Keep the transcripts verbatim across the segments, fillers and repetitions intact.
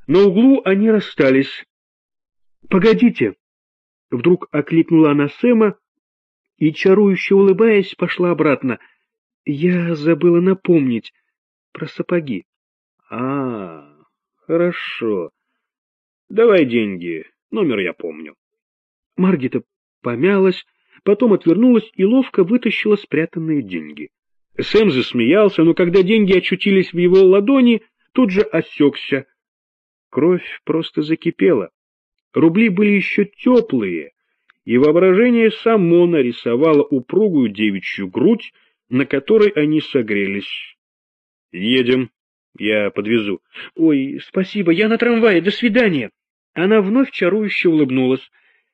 На углу они расстались. — Погодите! — вдруг окликнула она Сэма и, чарующе улыбаясь, пошла обратно. — Я забыла напомнить про сапоги. — А, хорошо. Давай деньги, номер я помню. Маргита помялась, потом отвернулась и ловко вытащила спрятанные деньги. Сэм засмеялся, но когда деньги очутились в его ладони, тут же осекся. Кровь просто закипела. Рубли были еще теплые, и воображение само нарисовало упругую девичью грудь, на которой они согрелись. — Едем, я подвезу. — Ой, спасибо, я на трамвае, до свидания. Она вновь чарующе улыбнулась.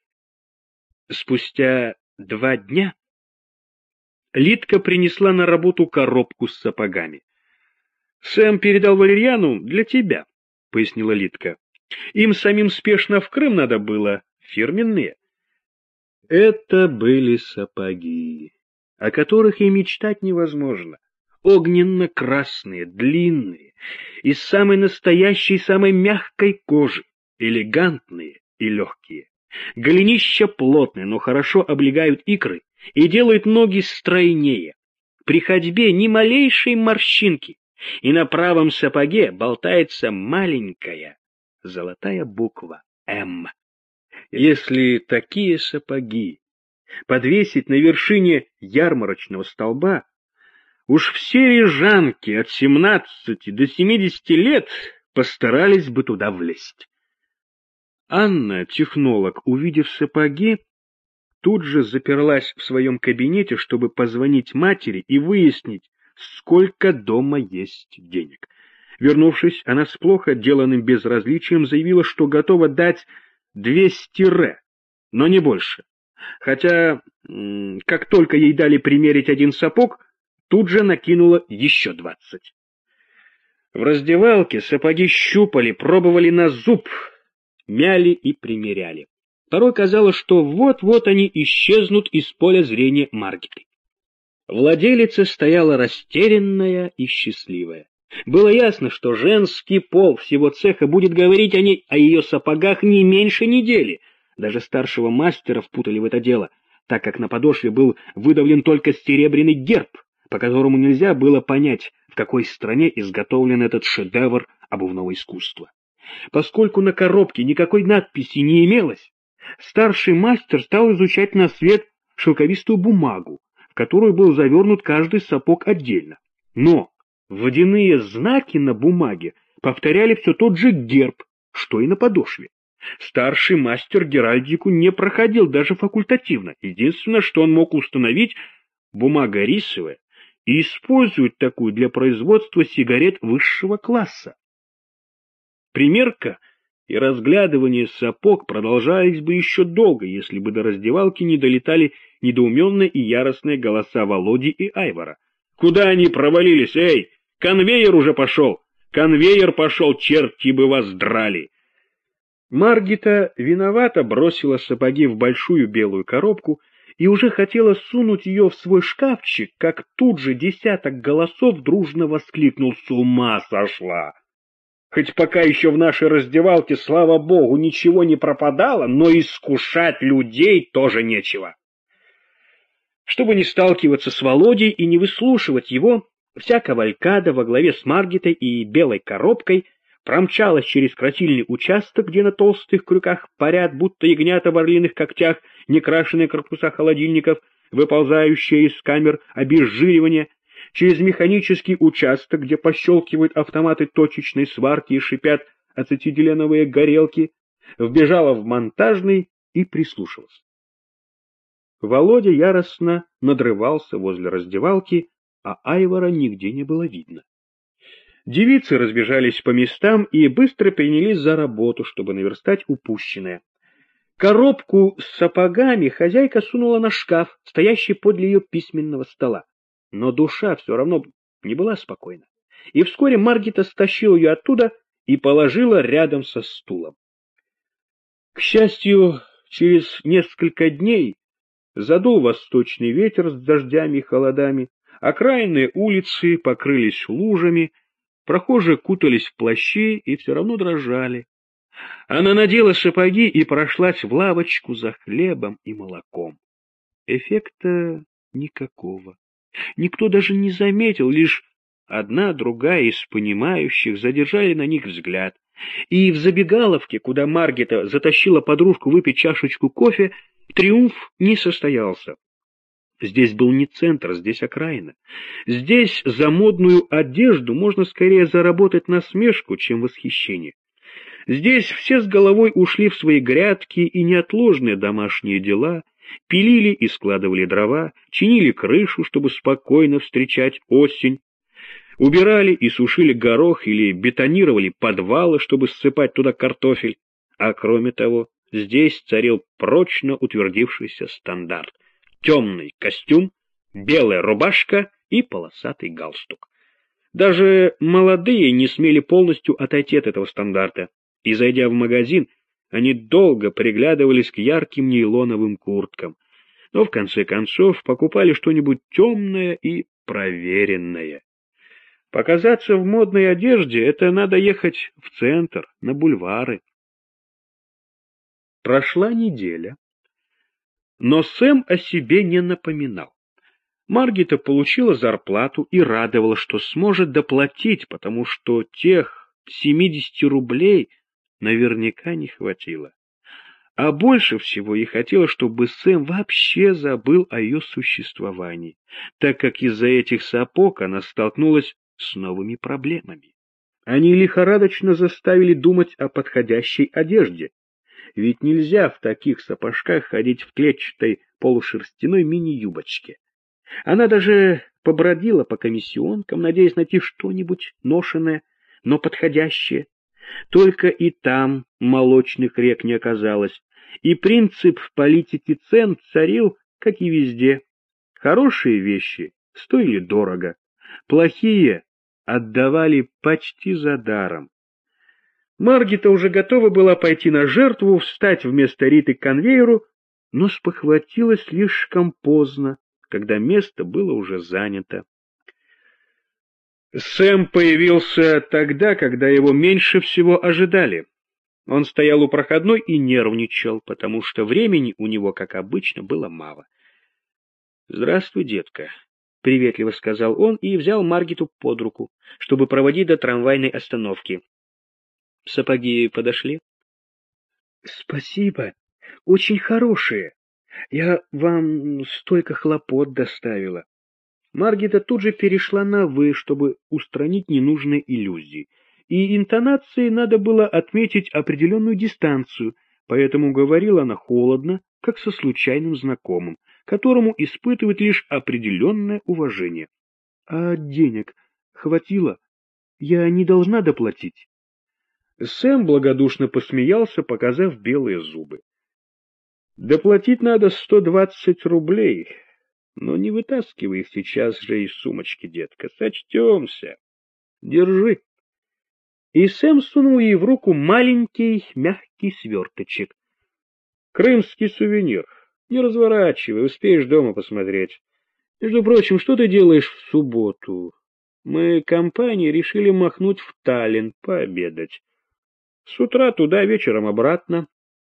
Спустя два дня Лидка принесла на работу коробку с сапогами. — Сэм передал Валерьяну для тебя, — пояснила Лидка. — Им самим спешно в Крым надо было, фирменные. Это были сапоги, о которых и мечтать невозможно. Огненно-красные, длинные, из самой настоящей, самой мягкой кожи, элегантные и легкие. Голенища плотные, но хорошо облегают икры и делают ноги стройнее. При ходьбе ни малейшей морщинки, и на правом сапоге болтается маленькая золотая буква «М». Если такие сапоги подвесить на вершине ярмарочного столба, уж все рижанки от семнадцати до семидесяти лет постарались бы туда влезть. Анна, технолог, увидев сапоги, тут же заперлась в своем кабинете, чтобы позвонить матери и выяснить, сколько дома есть денег. Вернувшись, она с плохо деланным безразличием заявила, что готова дать двести ре, но не больше. Хотя, как только ей дали примерить один сапог, тут же накинула еще двадцать. В раздевалке сапоги щупали, пробовали на зуб, мяли и примеряли. Порой казалось, что вот-вот они исчезнут из поля зрения Маргиты. Владелица стояла растерянная и счастливая. Было ясно, что женский пол всего цеха будет говорить о ней, о ее сапогах не меньше недели. Даже старшего мастера впутали в это дело, так как на подошве был выдавлен только серебряный герб, по которому нельзя было понять, в какой стране изготовлен этот шедевр обувного искусства. Поскольку на коробке никакой надписи не имелось, старший мастер стал изучать на свет шелковистую бумагу, в которую был завернут каждый сапог отдельно. Но водяные знаки на бумаге повторяли все тот же герб, что и на подошве. Старший мастер геральдику не проходил даже факультативно. Единственное, что он мог установить, бумага рисовая, и использует такую для производства сигарет высшего класса. Примерка и разглядывание сапог продолжались бы еще долго, если бы до раздевалки не долетали недоуменные и яростные голоса Володи и Айвара. «Куда они провалились? Эй, конвейер уже пошел! Конвейер пошел, черти бы вас драли!» Маргита виновато бросила сапоги в большую белую коробку и уже хотела сунуть ее в свой шкафчик, как тут же десяток голосов дружно воскликнул: «С ума сошла! Хоть пока еще в нашей раздевалке, слава богу, ничего не пропадало, но искушать людей тоже нечего». Чтобы не сталкиваться с Володей и не выслушивать его, вся кавалькада во главе с Маргитой и белой коробкой промчалась через красильный участок, где на толстых крюках парят, будто ягнята в орлиных когтях, некрашенные корпуса холодильников, выползающие из камер обезжиривания, через механический участок, где пощелкивают автоматы точечной сварки и шипят ацетиленовые горелки, вбежала в монтажный и прислушалась. Володя яростно надрывался возле раздевалки, а Айвара нигде не было видно. Девицы разбежались по местам и быстро принялись за работу, чтобы наверстать упущенное. Коробку с сапогами хозяйка сунула на шкаф, стоящий подле ее письменного стола. Но душа все равно не была спокойна. И вскоре Маргита стащила ее оттуда и положила рядом со стулом. К счастью, через несколько дней задул восточный ветер с дождями и холодами, окраинные улицы покрылись лужами, Прохожие кутались в плащи и все равно дрожали. Она надела сапоги и прошлась в лавочку за хлебом и молоком. Эффекта никакого. Никто даже не заметил, лишь одна, другая из понимающих задержали на них взгляд. И в забегаловке, куда Маргита затащила подружку выпить чашечку кофе, триумф не состоялся. Здесь был не центр, здесь окраина. Здесь за модную одежду можно скорее заработать насмешку, чем восхищение. Здесь все с головой ушли в свои грядки и неотложные домашние дела, пилили и складывали дрова, чинили крышу, чтобы спокойно встречать осень, убирали и сушили горох или бетонировали подвалы, чтобы ссыпать туда картофель. А кроме того, здесь царил прочно утвердившийся стандарт: темный костюм, белая рубашка и полосатый галстук. Даже молодые не смели полностью отойти от этого стандарта, и, зайдя в магазин, они долго приглядывались к ярким нейлоновым курткам, но в конце концов покупали что-нибудь темное и проверенное. Показаться в модной одежде — это надо ехать в центр, на бульвары. Прошла неделя, но Сэм о себе не напоминал. Маргита получила зарплату и радовала, что сможет доплатить, потому что тех семидесяти рублей наверняка не хватило. А больше всего ей хотелось, чтобы Сэм вообще забыл о ее существовании, так как из-за этих сапог она столкнулась с новыми проблемами. Они лихорадочно заставили думать о подходящей одежде, ведь нельзя в таких сапожках ходить в клетчатой полушерстяной мини-юбочке. Она даже побродила по комиссионкам, надеясь найти что-нибудь ношеное, но подходящее. Только и там молочных рек не оказалось, и принцип политики цен царил, как и везде. Хорошие вещи стоили дорого, плохие отдавали почти за даром. Маргита уже готова была пойти на жертву, встать вместо Риты к конвейеру, но спохватилась слишком поздно, когда место было уже занято. Сэм появился тогда, когда его меньше всего ожидали. Он стоял у проходной и нервничал, потому что времени у него, как обычно, было мало. — Здравствуй, детка, — приветливо сказал он и взял Маргиту под руку, чтобы проводить до трамвайной остановки. — Сапоги подошли? — Спасибо, очень хорошие. Я вам столько хлопот доставила. Маргита тут же перешла на «вы», чтобы устранить ненужные иллюзии. И интонацией надо было отметить определенную дистанцию, поэтому говорила она холодно, как со случайным знакомым, которому испытывает лишь определенное уважение. — А денег хватило? Я не должна доплатить? Сэм благодушно посмеялся, показав белые зубы. — Доплатить надо сто двадцать рублей, но не вытаскивай их сейчас же из сумочки, детка, сочтемся. Держи. И Сэм сунул ей в руку маленький мягкий сверточек. Крымский сувенир. Не разворачивай, успеешь дома посмотреть. Между прочим, что ты делаешь в субботу? Мы компанией решили махнуть в Таллин пообедать. С утра туда, вечером обратно.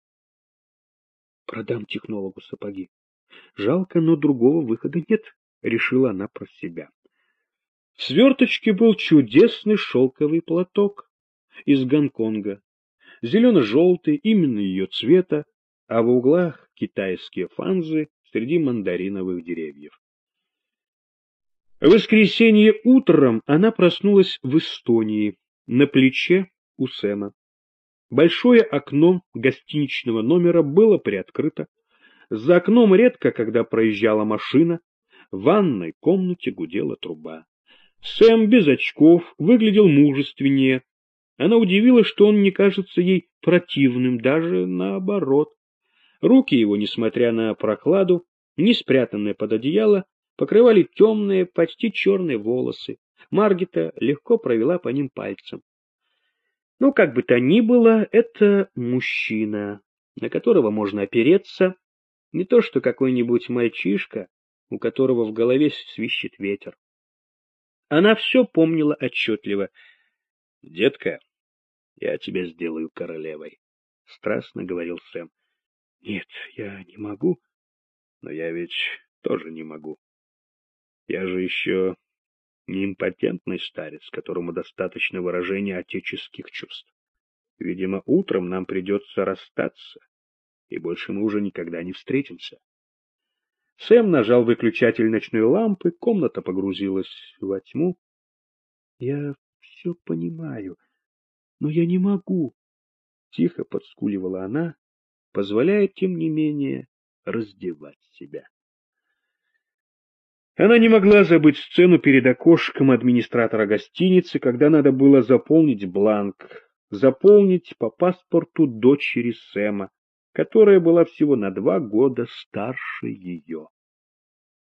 Продам технологу сапоги. Жалко, но другого выхода нет, решила она про себя. В сверточке был чудесный шелковый платок из Гонконга, зелено-желтый, именно ее цвета, а в углах китайские фанзы среди мандариновых деревьев. В воскресенье утром она проснулась в Эстонии, на плече у Сэма. Большое окно гостиничного номера было приоткрыто. За окном редко, когда проезжала машина, в ванной комнате гудела труба. Сэм без очков выглядел мужественнее. Она удивилась, что он не кажется ей противным, даже наоборот. Руки его, несмотря на прохладу, не спрятанные под одеяло, покрывали темные, почти черные волосы. Маргита легко провела по ним пальцем. Ну, как бы то ни было, это мужчина, на которого можно опереться, не то что какой-нибудь мальчишка, у которого в голове свищет ветер. Она все помнила отчетливо. Детка, я тебя сделаю королевой, — страстно говорил Сэм. — Нет, я не могу. Но я ведь тоже не могу. Я же еще не импотентный старец, которому достаточно выражения отеческих чувств. Видимо, утром нам придется расстаться, и больше мы уже никогда не встретимся. Сэм нажал выключатель ночной лампы, комната погрузилась во тьму. — Я все понимаю, но я не могу, — тихо подскуливала она, позволяя, тем не менее, раздевать себя. Она не могла забыть сцену перед окошком администратора гостиницы, когда надо было заполнить бланк, заполнить по паспорту дочери Сэма, которая была всего на два года старше ее.